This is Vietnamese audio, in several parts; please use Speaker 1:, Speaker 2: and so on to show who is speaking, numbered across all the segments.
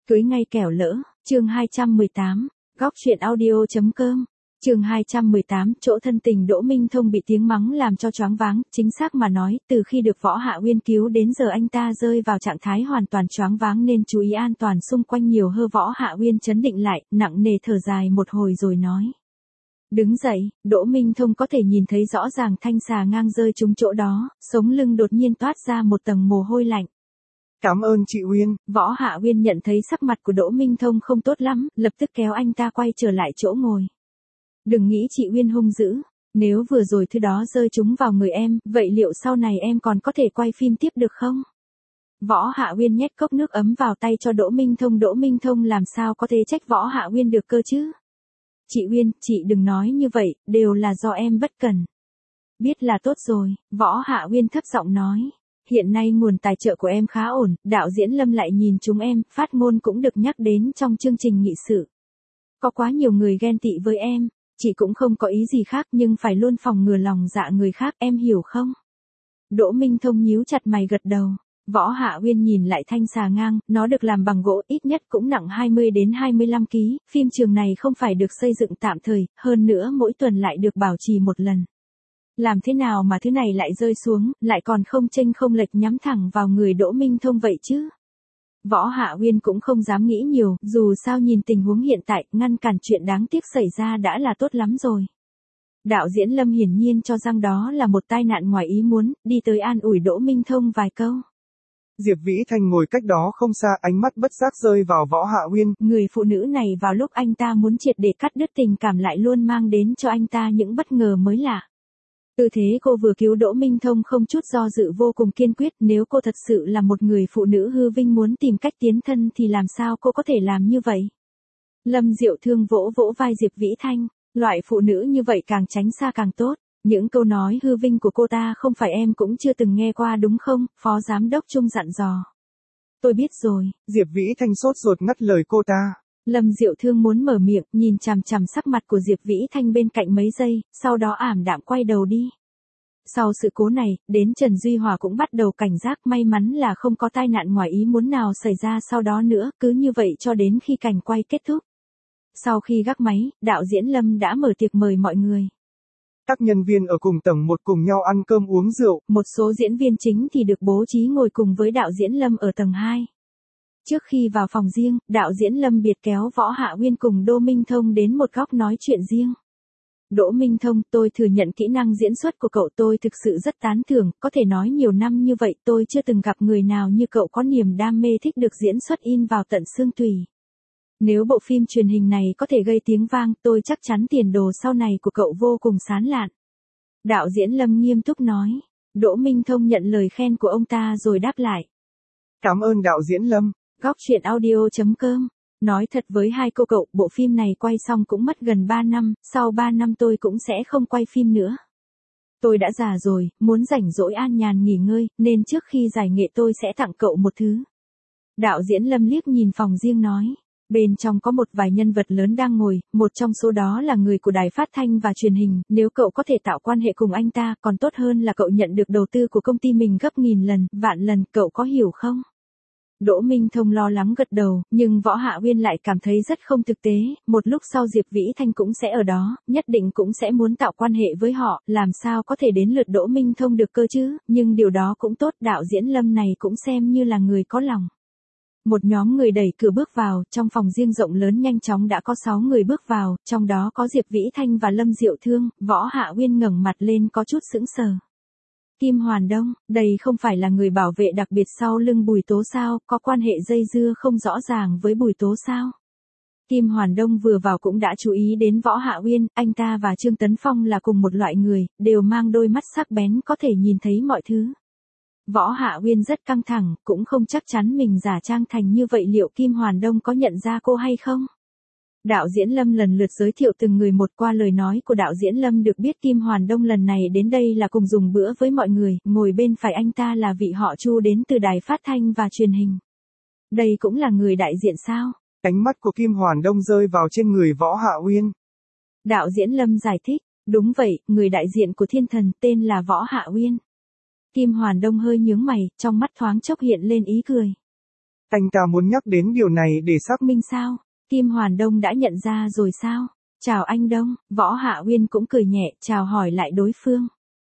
Speaker 1: Cưới ngay kẻo lỡ, chương 218, góc chuyện audio.com. Chương 218, chỗ thân tình Đỗ Minh Thông bị tiếng mắng làm cho choáng váng, chính xác mà nói, từ khi được Võ Hạ Uyên cứu đến giờ anh ta rơi vào trạng thái hoàn toàn choáng váng nên chú ý an toàn xung quanh nhiều hơn. Võ Hạ Uyên trấn định lại, nặng nề thở dài một hồi rồi nói. Đứng dậy, Đỗ Minh Thông có thể nhìn thấy rõ ràng thanh xà ngang rơi trúng chỗ đó, sống lưng đột nhiên toát ra một tầng mồ hôi lạnh.
Speaker 2: Cảm ơn chị Uyên.
Speaker 1: Võ Hạ Uyên nhận thấy sắc mặt của Đỗ Minh Thông không tốt lắm, lập tức kéo anh ta quay trở lại chỗ ngồi. Đừng nghĩ chị Uyên hung dữ, nếu vừa rồi thứ đó rơi trúng vào người em, vậy liệu sau này em còn có thể quay phim tiếp được không? Võ Hạ Uyên nhét cốc nước ấm vào tay cho Đỗ Minh Thông làm sao có thể trách Võ Hạ Uyên được cơ chứ? Chị Uyên, chị đừng nói như vậy, đều là do em bất cẩn. Biết là tốt rồi, Võ Hạ Uyên thấp giọng nói. Hiện nay nguồn tài trợ của em khá ổn, đạo diễn Lâm lại nhìn chúng em, phát ngôn cũng được nhắc đến trong chương trình nghị sự. Có quá nhiều người ghen tị với em, chị cũng không có ý gì khác nhưng phải luôn phòng ngừa lòng dạ người khác, em hiểu không? Đỗ Minh Thông nhíu chặt mày gật đầu. Võ Hạ Uyên nhìn lại thanh xà ngang, nó được làm bằng gỗ, ít nhất cũng nặng 20 đến 25 kg, phim trường này không phải được xây dựng tạm thời, hơn nữa mỗi tuần lại được bảo trì một lần. Làm thế nào mà thứ này lại rơi xuống, lại còn không chênh không lệch nhắm thẳng vào người Đỗ Minh Thông vậy chứ? Võ Hạ Uyên cũng không dám nghĩ nhiều, dù sao nhìn tình huống hiện tại, ngăn cản chuyện đáng tiếc xảy ra đã là tốt lắm rồi. Đạo diễn Lâm hiển nhiên cho rằng đó là một tai nạn ngoài ý muốn, đi tới an ủi Đỗ Minh Thông vài câu.
Speaker 2: Diệp Vĩ Thanh ngồi cách đó không xa, ánh mắt bất giác rơi vào Võ Hạ Uyên.
Speaker 1: Người phụ nữ này vào lúc anh ta muốn triệt để cắt đứt tình cảm lại luôn mang đến cho anh ta những bất ngờ mới lạ. Tư thế cô vừa cứu Đỗ Minh Thông không chút do dự vô cùng kiên quyết, nếu cô thật sự là một người phụ nữ hư vinh muốn tìm cách tiến thân thì làm sao cô có thể làm như vậy? Lâm Diệu Thương vỗ vỗ vai Diệp Vĩ Thanh, loại phụ nữ như vậy càng tránh xa càng tốt. Những câu nói hư vinh của cô ta không phải em cũng chưa từng nghe qua đúng không? Phó Giám đốc Trung dặn dò. Tôi biết rồi.
Speaker 2: Diệp Vĩ Thanh sốt ruột ngắt lời cô ta.
Speaker 1: Lâm Diệu Thương muốn mở miệng, nhìn chằm chằm sắc mặt của Diệp Vĩ Thanh bên cạnh mấy giây, sau đó ảm đạm quay đầu đi. Sau sự cố này, đến Trần Duy Hòa cũng bắt đầu cảnh giác, may mắn là không có tai nạn ngoài ý muốn nào xảy ra sau đó nữa, cứ như vậy cho đến khi cảnh quay kết thúc. Sau khi gác máy, đạo diễn Lâm đã mở tiệc mời mọi người.
Speaker 2: Các nhân viên ở cùng tầng 1 cùng nhau ăn cơm uống rượu.
Speaker 1: Một số diễn viên chính thì được bố trí ngồi cùng với đạo diễn Lâm ở tầng 2. Trước khi vào phòng riêng, đạo diễn Lâm biệt kéo Võ Hạ Uyên cùng Đỗ Minh Thông đến một góc nói chuyện riêng. Đỗ Minh Thông, tôi thừa nhận kỹ năng diễn xuất của cậu, tôi thực sự rất tán thưởng, có thể nói nhiều năm như vậy tôi chưa từng gặp người nào như cậu có niềm đam mê thích được diễn xuất in vào tận xương tủy. Nếu bộ phim truyền hình này có thể gây tiếng vang, tôi chắc chắn tiền đồ sau này của cậu vô cùng sáng lạn. Đạo diễn Lâm nghiêm túc nói. Đỗ Minh Thông nhận lời khen của ông ta rồi đáp lại.
Speaker 2: Cảm ơn đạo diễn Lâm.
Speaker 1: Góc chuyện audio.com. Nói thật với hai cô cậu, bộ phim này quay xong cũng mất gần 3 năm, sau 3 năm tôi cũng sẽ không quay phim nữa. Tôi đã già rồi, muốn rảnh rỗi an nhàn nghỉ ngơi, nên trước khi giải nghệ tôi sẽ tặng cậu một thứ. Đạo diễn Lâm liếc nhìn phòng riêng nói. Bên trong có một vài nhân vật lớn đang ngồi, một trong số đó là người của đài phát thanh và truyền hình, nếu cậu có thể tạo quan hệ cùng anh ta, còn tốt hơn là cậu nhận được đầu tư của công ty mình gấp nghìn lần, vạn lần, cậu có hiểu không? Đỗ Minh Thông lo lắng gật đầu, nhưng Võ Hạ Uyên lại cảm thấy rất không thực tế, một lúc sau Diệp Vĩ Thanh cũng sẽ ở đó, nhất định cũng sẽ muốn tạo quan hệ với họ, làm sao có thể đến lượt Đỗ Minh Thông được cơ chứ, nhưng điều đó cũng tốt, đạo diễn Lâm này cũng xem như là người có lòng. Một nhóm người đẩy cửa bước vào, trong phòng riêng rộng lớn nhanh chóng đã có 6 người bước vào, trong đó có Diệp Vĩ Thanh và Lâm Diệu Thương. Võ Hạ Uyên ngẩng mặt lên có chút sững sờ. Kim Hoàn Đông, đây không phải là người bảo vệ đặc biệt sau lưng Bùi Tố sao, có quan hệ dây dưa không rõ ràng với Bùi Tố sao? Kim Hoàn Đông vừa vào cũng đã chú ý đến Võ Hạ Uyên, anh ta và Trương Tấn Phong là cùng một loại người, đều mang đôi mắt sắc bén có thể nhìn thấy mọi thứ. Võ Hạ Uyên rất căng thẳng, cũng không chắc chắn mình giả trang thành như vậy, liệu Kim Hoàn Đông có nhận ra cô hay không? Đạo diễn Lâm lần lượt giới thiệu từng người một, qua lời nói của đạo diễn Lâm được biết Kim Hoàn Đông lần này đến đây là cùng dùng bữa với mọi người, ngồi bên phải anh ta là vị họ Chu đến từ đài phát thanh và truyền hình. Đây cũng là người đại diện sao?
Speaker 2: Ánh mắt của Kim Hoàn Đông rơi vào trên người Võ Hạ Uyên.
Speaker 1: Đạo diễn Lâm giải thích, đúng vậy, người đại diện của thiên thần tên là Võ Hạ Uyên. Kim Hoàn Đông hơi nhướng mày, trong mắt thoáng chốc hiện lên ý cười.
Speaker 2: Anh ta muốn nhắc đến điều này để xác
Speaker 1: minh sao? Kim Hoàn Đông đã nhận ra rồi sao? Chào anh Đông, Võ Hạ Uyên cũng cười nhẹ, chào hỏi lại đối phương.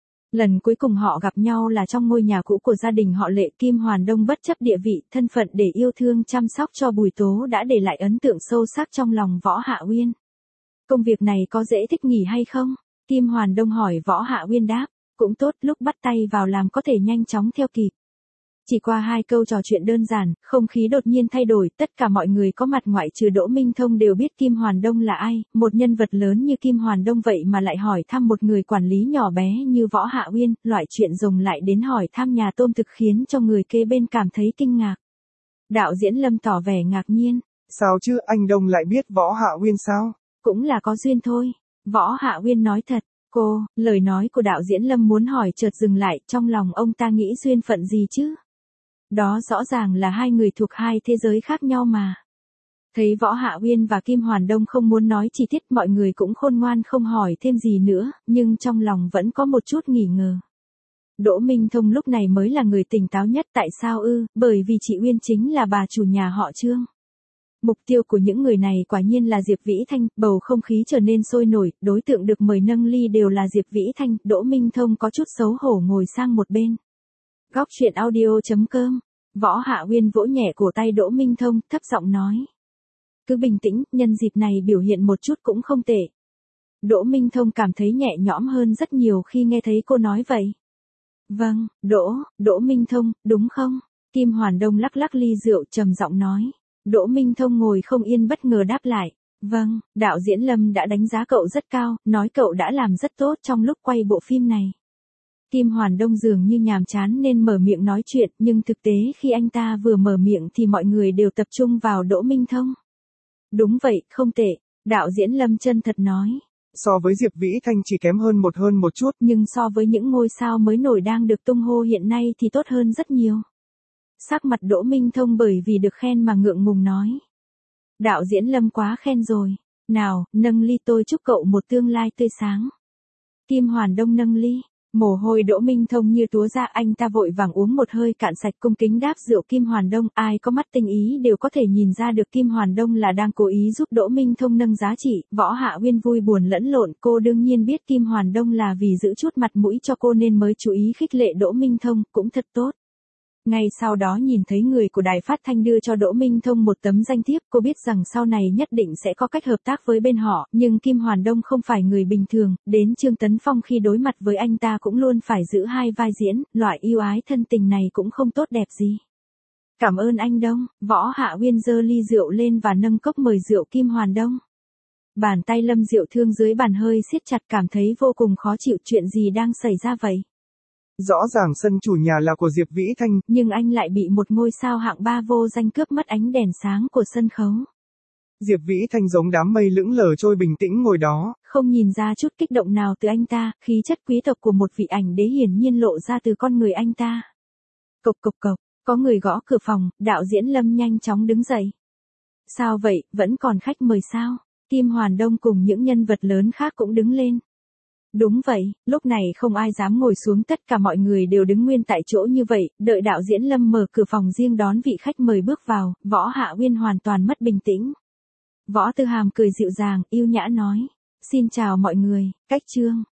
Speaker 1: Lần cuối cùng họ gặp nhau là trong ngôi nhà cũ của gia đình họ Lệ. Kim Hoàn Đông bất chấp địa vị, thân phận để yêu thương chăm sóc cho Bùi Tố đã để lại ấn tượng sâu sắc trong lòng Võ Hạ Uyên. Công việc này có dễ thích nghỉ hay không? Kim Hoàn Đông hỏi. Võ Hạ Uyên đáp, cũng tốt, lúc bắt tay vào làm có thể nhanh chóng theo kịp. Chỉ qua 2 câu trò chuyện đơn giản, không khí đột nhiên thay đổi, tất cả mọi người có mặt ngoại trừ Đỗ Minh Thông đều biết Kim Hoàn Đông là ai, một nhân vật lớn như Kim Hoàn Đông vậy mà lại hỏi thăm một người quản lý nhỏ bé như Võ Hạ Uyên, loại chuyện rồng lại đến hỏi thăm nhà tôm thực khiến cho người kế bên cảm thấy kinh ngạc. Đạo diễn Lâm tỏ vẻ ngạc nhiên.
Speaker 2: Sao chứ, anh Đông lại biết Võ Hạ Uyên sao?
Speaker 1: Cũng là có duyên thôi. Võ Hạ Uyên nói thật. Cô, lời nói của đạo diễn Lâm muốn hỏi chợt dừng lại, trong lòng ông ta nghĩ duyên phận gì chứ? Đó rõ ràng là 2 người thuộc 2 thế giới khác nhau mà. Thấy Võ Hạ Uyên và Kim Hoàn Đông không muốn nói chi tiết, mọi người cũng khôn ngoan không hỏi thêm gì nữa, nhưng trong lòng vẫn có một chút nghi ngờ. Đỗ Minh Thông lúc này mới là người tỉnh táo nhất. Tại sao ư? Bởi vì chị Uyên chính là bà chủ nhà họ Trương. Mục tiêu của những người này quả nhiên là Diệp Vĩ Thanh. Bầu không khí trở nên sôi nổi, đối tượng được mời nâng ly đều là Diệp Vĩ Thanh. Đỗ Minh Thông có chút xấu hổ ngồi sang một bên. Góc truyện audio.com. Võ Hạ Uyên vỗ nhẹ cổ tay Đỗ Minh Thông, thấp giọng nói. Cứ bình tĩnh, nhân dịp này biểu hiện một chút cũng không tệ. Đỗ Minh Thông cảm thấy nhẹ nhõm hơn rất nhiều khi nghe thấy cô nói vậy. Vâng, Đỗ Minh Thông, đúng không? Kim Hoàn Đông lắc lắc ly rượu trầm giọng nói. Đỗ Minh Thông ngồi không yên bất ngờ đáp lại. Vâng, đạo diễn Lâm đã đánh giá cậu rất cao, nói cậu đã làm rất tốt trong lúc quay bộ phim này. Kim Hoàn Đông dường như nhàm chán nên mở miệng nói chuyện, nhưng thực tế khi anh ta vừa mở miệng thì mọi người đều tập trung vào Đỗ Minh Thông. Đúng vậy, không tệ, đạo diễn Lâm chân thật nói.
Speaker 2: So với Diệp Vĩ Thanh chỉ kém hơn một chút.
Speaker 1: Nhưng so với những ngôi sao mới nổi đang được tung hô hiện nay thì tốt hơn rất nhiều. Sắc mặt Đỗ Minh Thông bởi vì được khen mà ngượng ngùng nói. Đạo diễn Lâm quá khen rồi. Nào, nâng ly tôi chúc cậu một tương lai tươi sáng. Kim Hoàn Đông nâng ly. Mồ hôi Đỗ Minh Thông như túa ra, anh ta vội vàng uống một hơi cạn sạch, cung kính đáp rượu. Kim Hoàn Đông, ai có mắt tinh ý đều có thể nhìn ra được Kim Hoàn Đông là đang cố ý giúp Đỗ Minh Thông nâng giá trị. Võ Hạ Uyên vui buồn lẫn lộn, cô đương nhiên biết Kim Hoàn Đông là vì giữ chút mặt mũi cho cô nên mới chú ý khích lệ Đỗ Minh Thông, cũng thật tốt. Ngay sau đó nhìn thấy người của đài phát thanh đưa cho Đỗ Minh Thông một tấm danh thiếp, cô biết rằng sau này nhất định sẽ có cách hợp tác với bên họ, nhưng Kim Hoàn Đông không phải người bình thường, đến Trương Tấn Phong khi đối mặt với anh ta cũng luôn phải giữ 2 vai diễn, loại yêu ái thân tình này cũng không tốt đẹp gì. Cảm ơn anh Đông. Võ Hạ Uyên giơ ly rượu lên và nâng cốc mời rượu Kim Hoàn Đông. Bàn tay Lâm Diệu Thương dưới bàn hơi siết chặt, cảm thấy vô cùng khó chịu. Chuyện gì đang xảy ra vậy?
Speaker 2: Rõ ràng sân chủ nhà là của Diệp Vĩ Thanh,
Speaker 1: nhưng anh lại bị một ngôi sao hạng 3 vô danh cướp mất ánh đèn sáng của sân khấu.
Speaker 2: Diệp Vĩ Thanh giống đám mây lững lờ trôi bình tĩnh ngồi đó.
Speaker 1: Không nhìn ra chút kích động nào từ anh ta, khí chất quý tộc của một vị ảnh đế hiển nhiên lộ ra từ con người anh ta. Cộc cộc cộc, có người gõ cửa phòng, đạo diễn Lâm nhanh chóng đứng dậy. Sao vậy, vẫn còn khách mời sao? Kim Hoàn Đông cùng những nhân vật lớn khác cũng đứng lên. Đúng vậy, lúc này không ai dám ngồi xuống, tất cả mọi người đều đứng nguyên tại chỗ như vậy, đợi đạo diễn Lâm mở cửa phòng riêng đón vị khách mời bước vào. Võ Hạ Uyên hoàn toàn mất bình tĩnh. Võ Tư Hàm cười dịu dàng, yêu nhã nói. Xin chào mọi người, cách Trương.